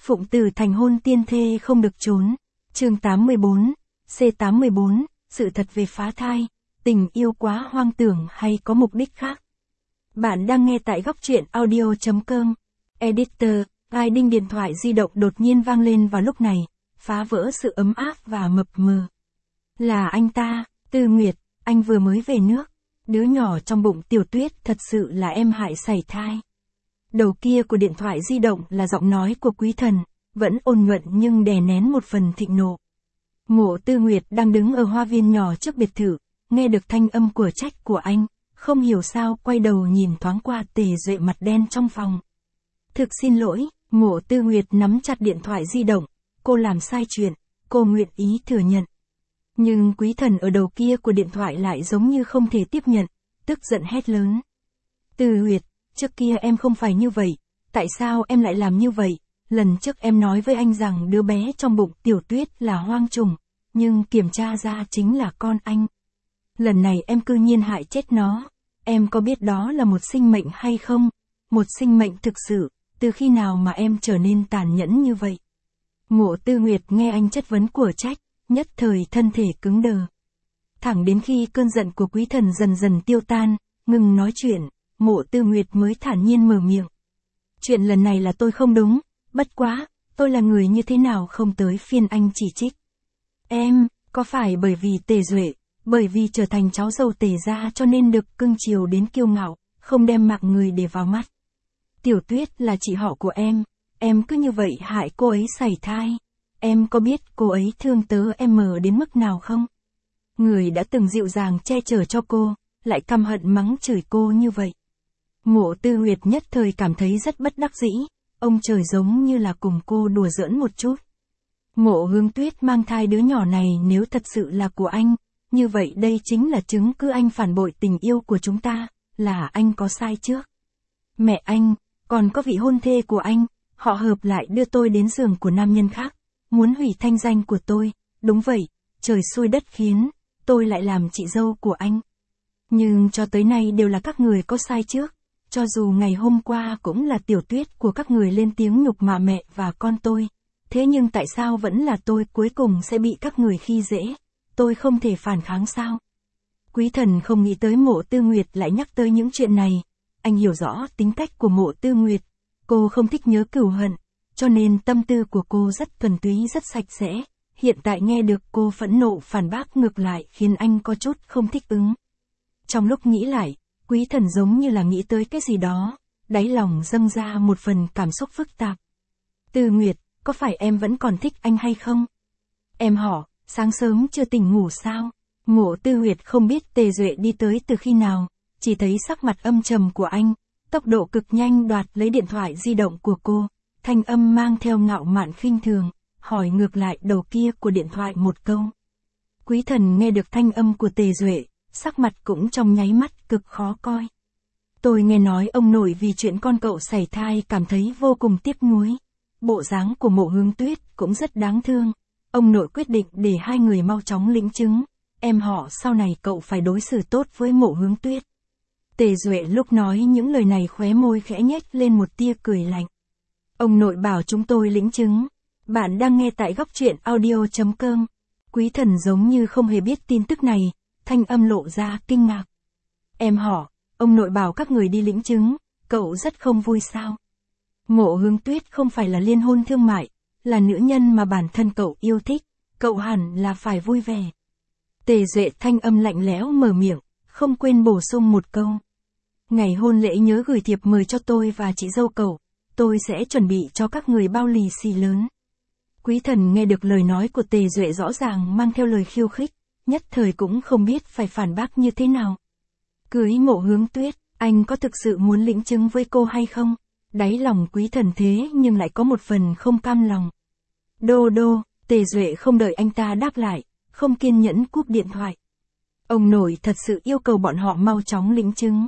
Phụng tử thành hôn tiên thê không được trốn. Chương 84, C84, sự thật về phá thai, tình yêu quá hoang tưởng hay có mục đích khác. Bạn đang nghe tại góc truyện audio.com. Editor, ai đinh điện thoại di động đột nhiên vang lên vào lúc này, phá vỡ sự ấm áp và mập mờ. Là anh ta, Tư Nguyệt, anh vừa mới về nước. Đứa nhỏ trong bụng Tiểu Tuyết thật sự là em hại sảy thai. Đầu kia của điện thoại di động là giọng nói của Quý Thần, vẫn ôn nhuận nhưng đè nén một phần thịnh nộ. Mộ Tư Nguyệt đang đứng ở hoa viên nhỏ trước biệt thự, nghe được thanh âm của trách của anh, không hiểu sao quay đầu nhìn thoáng qua Tề Duệ mặt đen trong phòng. Thực xin lỗi, Mộ Tư Nguyệt nắm chặt điện thoại di động, cô làm sai chuyện, cô nguyện ý thừa nhận. Nhưng Quý Thần ở đầu kia của điện thoại lại giống như không thể tiếp nhận, tức giận hét lớn. Tư Nguyệt, trước kia em không phải như vậy, tại sao em lại làm như vậy? Lần trước em nói với anh rằng đứa bé trong bụng Tiểu Tuyết là hoang trùng, nhưng kiểm tra ra chính là con anh. Lần này em cư nhiên hại chết nó, em có biết đó là một sinh mệnh hay không? Một sinh mệnh thực sự, từ khi nào mà em trở nên tàn nhẫn như vậy? Mộ Tư Nguyệt nghe anh chất vấn của trách, nhất thời thân thể cứng đờ. Thẳng đến khi cơn giận của Quý Thần dần dần tiêu tan, ngừng nói chuyện, Mộ Tư Nguyệt mới thản nhiên mở miệng. Chuyện lần này là tôi không đúng, bất quá, tôi là người như thế nào không tới phiên anh chỉ trích. Em, có phải bởi vì Tề Duệ, bởi vì trở thành cháu dâu Tề gia cho nên được cưng chiều đến kiêu ngạo, không đem mạng người để vào mắt. Tiểu Tuyết là chị họ của em cứ như vậy hại cô ấy sảy thai. Em có biết cô ấy thương tớ em đến mức nào không? Người đã từng dịu dàng che chở cho cô, lại căm hận mắng chửi cô như vậy. Mộ Tư Nguyệt nhất thời cảm thấy rất bất đắc dĩ, ông trời giống như là cùng cô đùa giỡn một chút. Mộ Hướng Tuyết mang thai đứa nhỏ này nếu thật sự là của anh, như vậy đây chính là chứng cứ anh phản bội tình yêu của chúng ta, là anh có sai trước. Mẹ anh, còn có vị hôn thê của anh, họ hợp lại đưa tôi đến giường của nam nhân khác, muốn hủy thanh danh của tôi, đúng vậy, trời xui đất khiến, tôi lại làm chị dâu của anh. Nhưng cho tới nay đều là các người có sai trước, cho dù ngày hôm qua cũng là Tiểu Tuyết của các người lên tiếng nhục mạ mẹ và con tôi, thế nhưng tại sao vẫn là tôi cuối cùng sẽ bị các người khi dễ, tôi không thể phản kháng sao? Quý Thần không nghĩ tới Mộ Tư Nguyệt lại nhắc tới những chuyện này, anh hiểu rõ tính cách của Mộ Tư Nguyệt, cô không thích nhớ cừu hận, cho nên tâm tư của cô rất thuần túy rất sạch sẽ, hiện tại nghe được cô phẫn nộ phản bác ngược lại khiến anh có chút không thích ứng. Trong lúc nghĩ lại, Quý Thần giống như là nghĩ tới cái gì đó, đáy lòng dâng ra một phần cảm xúc phức tạp. Tư Nguyệt, có phải em vẫn còn thích anh hay không? Em họ, sáng sớm chưa tỉnh ngủ sao? Mộ Tư Nguyệt không biết Tề Duệ đi tới từ khi nào, chỉ thấy sắc mặt âm trầm của anh, tốc độ cực nhanh đoạt lấy điện thoại di động của cô, thanh âm mang theo ngạo mạn khinh thường, hỏi ngược lại đầu kia của điện thoại một câu. Quý Thần nghe được thanh âm của Tề Duệ, sắc mặt cũng trong nháy mắt cực khó coi. Tôi nghe nói ông nội vì chuyện con cậu sảy thai cảm thấy vô cùng tiếc nuối. Bộ dáng của Mộ Hướng Tuyết cũng rất đáng thương. Ông nội quyết định để hai người mau chóng lĩnh chứng. Em họ sau này cậu phải đối xử tốt với Mộ Hướng Tuyết. Tề Duệ lúc nói những lời này khóe môi khẽ nhếch lên một tia cười lạnh. Ông nội bảo chúng tôi lĩnh chứng. Bạn đang nghe tại góc truyện audio.com. Quý Thần giống như không hề biết tin tức này, thanh âm lộ ra kinh ngạc. Em họ, ông nội bảo các người đi lĩnh chứng, cậu rất không vui sao? Mộ Hướng Tuyết không phải là liên hôn thương mại, là nữ nhân mà bản thân cậu yêu thích, cậu hẳn là phải vui vẻ. Tề Duệ thanh âm lạnh lẽo mở miệng, không quên bổ sung một câu. Ngày hôn lễ nhớ gửi thiệp mời cho tôi và chị dâu cậu, tôi sẽ chuẩn bị cho các người bao lì xì lớn. Quý Thần nghe được lời nói của Tề Duệ rõ ràng mang theo lời khiêu khích, nhất thời cũng không biết phải phản bác như thế nào. Cưới Mộ Hướng Tuyết, anh có thực sự muốn lĩnh chứng với cô hay không? Đáy lòng Quý Thần thế nhưng lại có một phần không cam lòng. Đô, Tề Duệ không đợi anh ta đáp lại, không kiên nhẫn cúp điện thoại. Ông nội thật sự yêu cầu bọn họ mau chóng lĩnh chứng.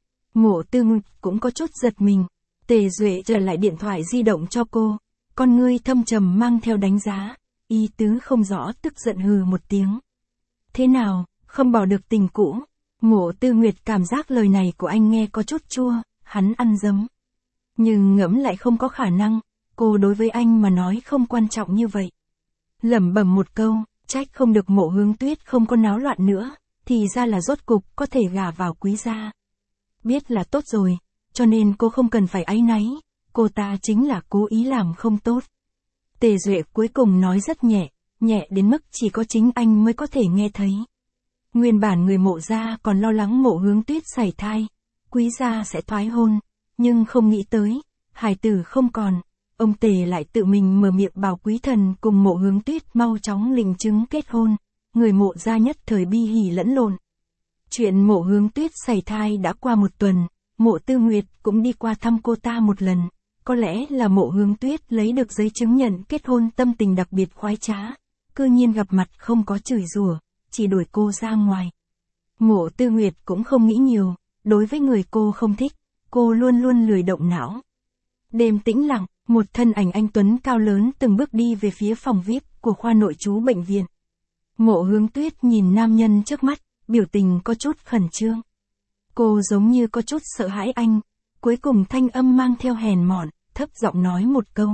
Mộ Tư Nguyệt cũng có chút giật mình. Tề Duệ trở lại điện thoại di động cho cô, con ngươi thâm trầm mang theo đánh giá, ý tứ không rõ tức giận hừ một tiếng. Thế nào, không bỏ được tình cũ? Mộ Tư Nguyệt cảm giác lời này của anh nghe có chút chua, hắn ăn dấm. Nhưng ngẫm lại không có khả năng, cô đối với anh mà nói không quan trọng như vậy. Lẩm bẩm một câu, trách không được Mộ Hướng Tuyết không có náo loạn nữa, thì ra là rốt cục có thể gả vào Quý gia. Biết là tốt rồi, cho nên cô không cần phải áy náy, cô ta chính là cố ý làm không tốt. Tề Duệ cuối cùng nói rất nhẹ, nhẹ đến mức chỉ có chính anh mới có thể nghe thấy. Nguyên bản người Mộ gia còn lo lắng Mộ Hướng Tuyết sảy thai, Quý gia sẽ thoái hôn, nhưng không nghĩ tới, hài tử không còn, ông Tề lại tự mình mở miệng bảo Quý Thần cùng Mộ Hướng Tuyết mau chóng lình chứng kết hôn, người Mộ gia nhất thời bi hỉ lẫn lộn. Chuyện Mộ Hướng Tuyết sảy thai đã qua một tuần, Mộ Tư Nguyệt cũng đi qua thăm cô ta một lần, có lẽ là Mộ Hướng Tuyết lấy được giấy chứng nhận kết hôn tâm tình đặc biệt khoái trá, cư nhiên gặp mặt không có chửi rủa, chỉ đuổi cô ra ngoài. Mộ Tư Nguyệt cũng không nghĩ nhiều, đối với người cô không thích, cô luôn luôn lười động não. Đêm tĩnh lặng, một thân ảnh anh tuấn cao lớn từng bước đi về phía phòng VIP của khoa nội trú bệnh viện. Mộ Hướng Tuyết nhìn nam nhân trước mắt, biểu tình có chút khẩn trương. Cô giống như có chút sợ hãi anh, cuối cùng thanh âm mang theo hèn mọn, thấp giọng nói một câu.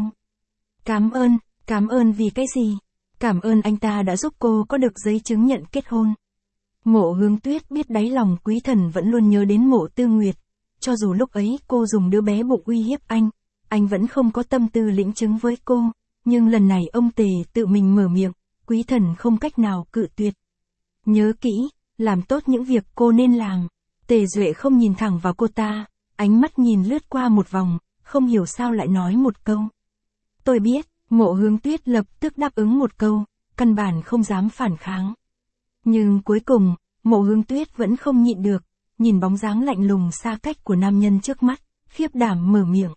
Cảm ơn vì cái gì? Cảm ơn anh ta đã giúp cô có được giấy chứng nhận kết hôn. Mộ Hướng Tuyết biết đáy lòng Quý Thần vẫn luôn nhớ đến Mộ Tư Nguyệt, cho dù lúc ấy cô dùng đứa bé bụng uy hiếp anh vẫn không có tâm tư lĩnh chứng với cô, nhưng lần này ông Tề tự mình mở miệng, Quý Thần không cách nào cự tuyệt. Nhớ kỹ, làm tốt những việc cô nên làm. Tề Duệ không nhìn thẳng vào cô ta, ánh mắt nhìn lướt qua một vòng, không hiểu sao lại nói một câu. Tôi biết, Mộ Hướng Tuyết lập tức đáp ứng một câu, căn bản không dám phản kháng. Nhưng cuối cùng, Mộ Hướng Tuyết vẫn không nhịn được, nhìn bóng dáng lạnh lùng xa cách của nam nhân trước mắt, khiếp đảm mở miệng.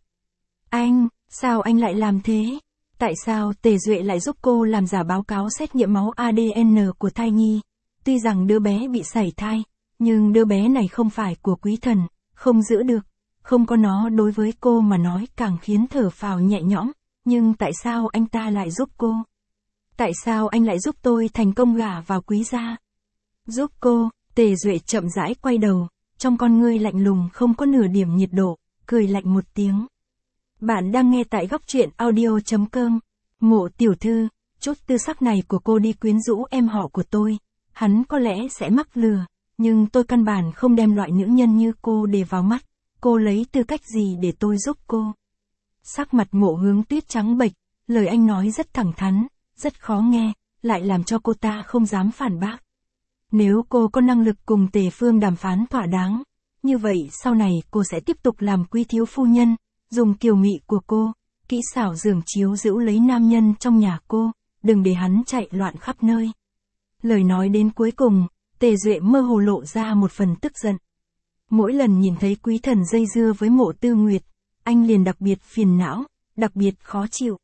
Sao anh lại làm thế? Tại sao Tề Duệ lại giúp cô làm giả báo cáo xét nghiệm máu ADN của thai nhi? Tuy rằng đứa bé bị sảy thai, nhưng đứa bé này không phải của Quý Thần, không giữ được, không có nó đối với cô mà nói càng khiến thở phào nhẹ nhõm, nhưng tại sao anh ta lại giúp cô? Tại sao anh lại giúp tôi thành công gả vào Quý gia? Giúp cô, Tề Duệ chậm rãi quay đầu, trong con ngươi lạnh lùng không có nửa điểm nhiệt độ, cười lạnh một tiếng. Bạn đang nghe tại góc truyện audio.com. Mộ tiểu thư, chút tư sắc này của cô đi quyến rũ em họ của tôi, hắn có lẽ sẽ mắc lừa, nhưng tôi căn bản không đem loại nữ nhân như cô để vào mắt, cô lấy tư cách gì để tôi giúp cô? Sắc mặt Mộ Hướng Tuyết trắng bệch, lời anh nói rất thẳng thắn, rất khó nghe, lại làm cho cô ta không dám phản bác. Nếu cô có năng lực cùng Tề Phương đàm phán thỏa đáng, như vậy sau này cô sẽ tiếp tục làm quý thiếu phu nhân, dùng kiều mị của cô, kỹ xảo giường chiếu giữ lấy nam nhân trong nhà cô, đừng để hắn chạy loạn khắp nơi. Lời nói đến cuối cùng, Tề Duệ mơ hồ lộ ra một phần tức giận. Mỗi lần nhìn thấy Quý Thần dây dưa với Mộ Tư Nguyệt, anh liền đặc biệt phiền não, đặc biệt khó chịu.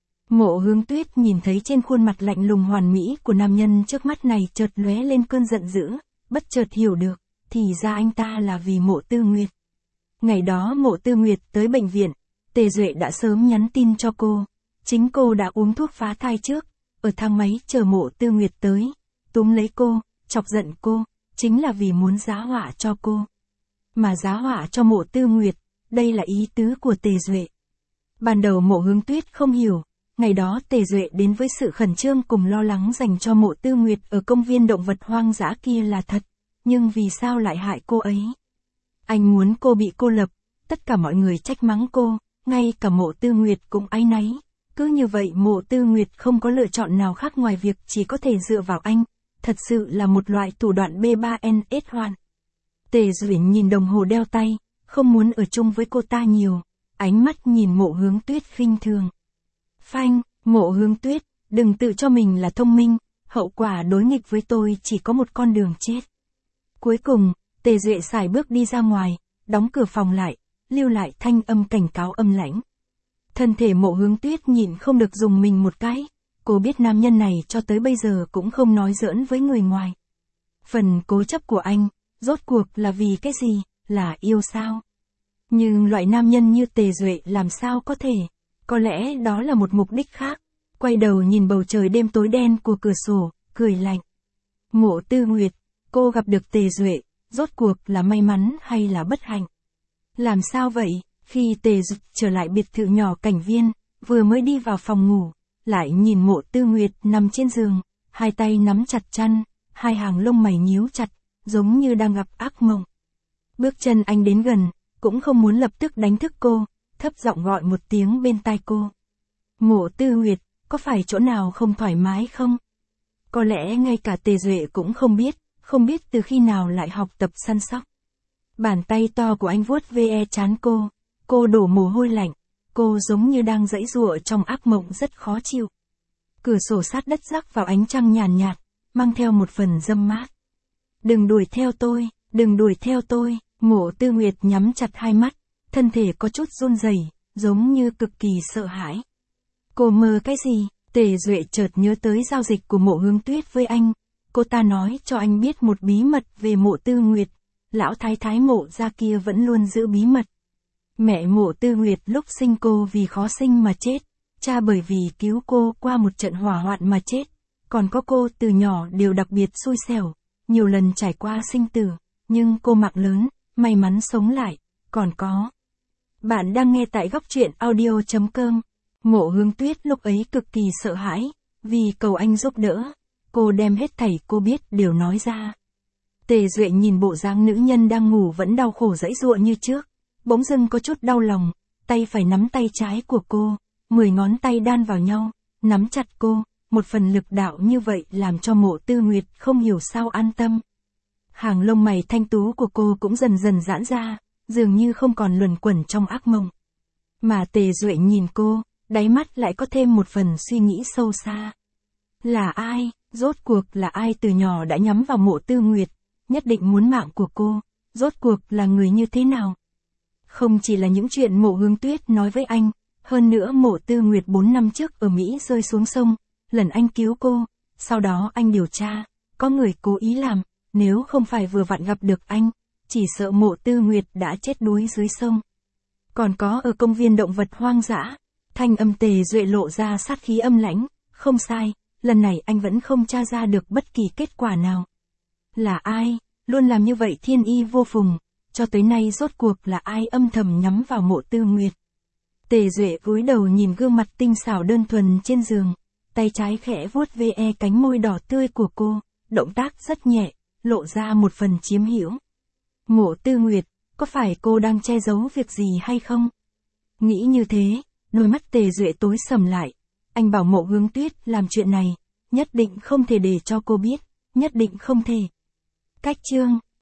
Mộ Hướng Tuyết nhìn thấy trên khuôn mặt lạnh lùng hoàn mỹ của nam nhân trước mắt này chợt lóe lên cơn giận dữ, bất chợt hiểu được, thì ra anh ta là vì Mộ Tư Nguyệt. Ngày đó Mộ Tư Nguyệt tới bệnh viện, Tề Duệ đã sớm nhắn tin cho cô, chính cô đã uống thuốc phá thai trước, ở thang máy chờ Mộ Tư Nguyệt tới, túm lấy cô, chọc giận cô, chính là vì muốn giá họa cho cô. Mà giá họa cho Mộ Tư Nguyệt, đây là ý tứ của Tề Duệ. Ban đầu Mộ Hướng Tuyết không hiểu, ngày đó Tề Duệ đến với sự khẩn trương cùng lo lắng dành cho Mộ Tư Nguyệt ở công viên động vật hoang dã kia là thật, nhưng vì sao lại hại cô ấy? Anh muốn cô bị cô lập, tất cả mọi người trách mắng cô, ngay cả Mộ Tư Nguyệt cũng áy náy. Cứ như vậy Mộ Tư Nguyệt không có lựa chọn nào khác ngoài việc chỉ có thể dựa vào anh, thật sự là một loại thủ đoạn B3NS hoàn. Tề Duệ nhìn đồng hồ đeo tay, không muốn ở chung với cô ta nhiều, ánh mắt nhìn Mộ Hướng Tuyết khinh thường. Phanh, Mộ Hướng Tuyết, đừng tự cho mình là thông minh, hậu quả đối nghịch với tôi chỉ có một con đường chết. Cuối cùng, Tề Duệ sải bước đi ra ngoài, đóng cửa phòng lại, lưu lại thanh âm cảnh cáo âm lãnh. Thân thể Mộ Hướng Tuyết nhìn không được dùng mình một cái, cô biết nam nhân này cho tới bây giờ cũng không nói giỡn với người ngoài. Phần cố chấp của anh, rốt cuộc là vì cái gì, là yêu sao? Nhưng loại nam nhân như Tề Duệ làm sao có thể, có lẽ đó là một mục đích khác. Quay đầu nhìn bầu trời đêm tối đen của cửa sổ, cười lạnh. Mộ Tư Nguyệt, cô gặp được Tề Duệ, rốt cuộc là may mắn hay là bất hạnh? Làm sao vậy? Khi Tề Duệ trở lại biệt thự nhỏ Cảnh Viên, vừa mới đi vào phòng ngủ, lại nhìn Mộ Tư Nguyệt nằm trên giường, hai tay nắm chặt chăn, hai hàng lông mày nhíu chặt, giống như đang gặp ác mộng. Bước chân anh đến gần, cũng không muốn lập tức đánh thức cô, thấp giọng gọi một tiếng bên tai cô. Mộ Tư Nguyệt, có phải chỗ nào không thoải mái không? Có lẽ ngay cả Tề Duệ cũng không biết từ khi nào lại học tập săn sóc. Bàn tay to của anh vuốt ve trán cô đổ mồ hôi lạnh, cô giống như đang giãy giụa trong ác mộng rất khó chịu. Cửa sổ sát đất rắc vào ánh trăng nhàn nhạt, mang theo một phần dâm mát. Đừng đuổi theo tôi, Mộ Tư Nguyệt nhắm chặt hai mắt, thân thể có chút run rẩy, giống như cực kỳ sợ hãi. Cô mơ cái gì? Tề Duệ chợt nhớ tới giao dịch của Mộ Hướng Tuyết với anh, cô ta nói cho anh biết một bí mật về Mộ Tư Nguyệt, lão thái thái Mộ gia kia vẫn luôn giữ bí mật. Mẹ Mộ Tư Nguyệt lúc sinh cô vì khó sinh mà chết, cha bởi vì cứu cô qua một trận hỏa hoạn mà chết, còn có cô từ nhỏ đều đặc biệt xui xẻo, nhiều lần trải qua sinh tử, nhưng cô mạng lớn, may mắn sống lại, còn có. Bạn đang nghe tại góc truyện audio.com. Mộ Hướng Tuyết lúc ấy cực kỳ sợ hãi, vì cầu anh giúp đỡ, cô đem hết thảy cô biết đều nói ra. Tề Duệ nhìn bộ dáng nữ nhân đang ngủ vẫn đau khổ giãy giụa như trước, bỗng dưng có chút đau lòng, tay phải nắm tay trái của cô, 10 ngón tay đan vào nhau, nắm chặt cô, một phần lực đạo như vậy làm cho Mộ Tư Nguyệt không hiểu sao an tâm. Hàng lông mày thanh tú của cô cũng dần dần giãn ra, dường như không còn luẩn quẩn trong ác mộng. Mà Tề Duệ nhìn cô, đáy mắt lại có thêm một phần suy nghĩ sâu xa. Là ai, rốt cuộc là ai từ nhỏ đã nhắm vào Mộ Tư Nguyệt, nhất định muốn mạng của cô, rốt cuộc là người như thế nào? Không chỉ là những chuyện Mộ Hướng Tuyết nói với anh, hơn nữa Mộ Tư Nguyệt 4 năm trước ở Mỹ rơi xuống sông, lần anh cứu cô, sau đó anh điều tra, có người cố ý làm, nếu không phải vừa vặn gặp được anh, chỉ sợ Mộ Tư Nguyệt đã chết đuối dưới sông. Còn có ở công viên động vật hoang dã, thanh âm Tề Duệ lộ ra sát khí âm lãnh, không sai, lần này anh vẫn không tra ra được bất kỳ kết quả nào. Là ai, luôn làm như vậy thiên y vô phùng, cho tới nay rốt cuộc là ai âm thầm nhắm vào Mộ Tư Nguyệt. Tề Duệ cúi đầu nhìn gương mặt tinh xảo đơn thuần trên giường, tay trái khẽ vuốt ve cánh môi đỏ tươi của cô, động tác rất nhẹ, lộ ra một phần chiếm hữu. Mộ Tư Nguyệt, có phải cô đang che giấu việc gì hay không? Nghĩ như thế, đôi mắt Tề Duệ tối sầm lại, anh bảo Mộ Hướng Tuyết làm chuyện này, nhất định không thể để cho cô biết, nhất định không thể. Cách chương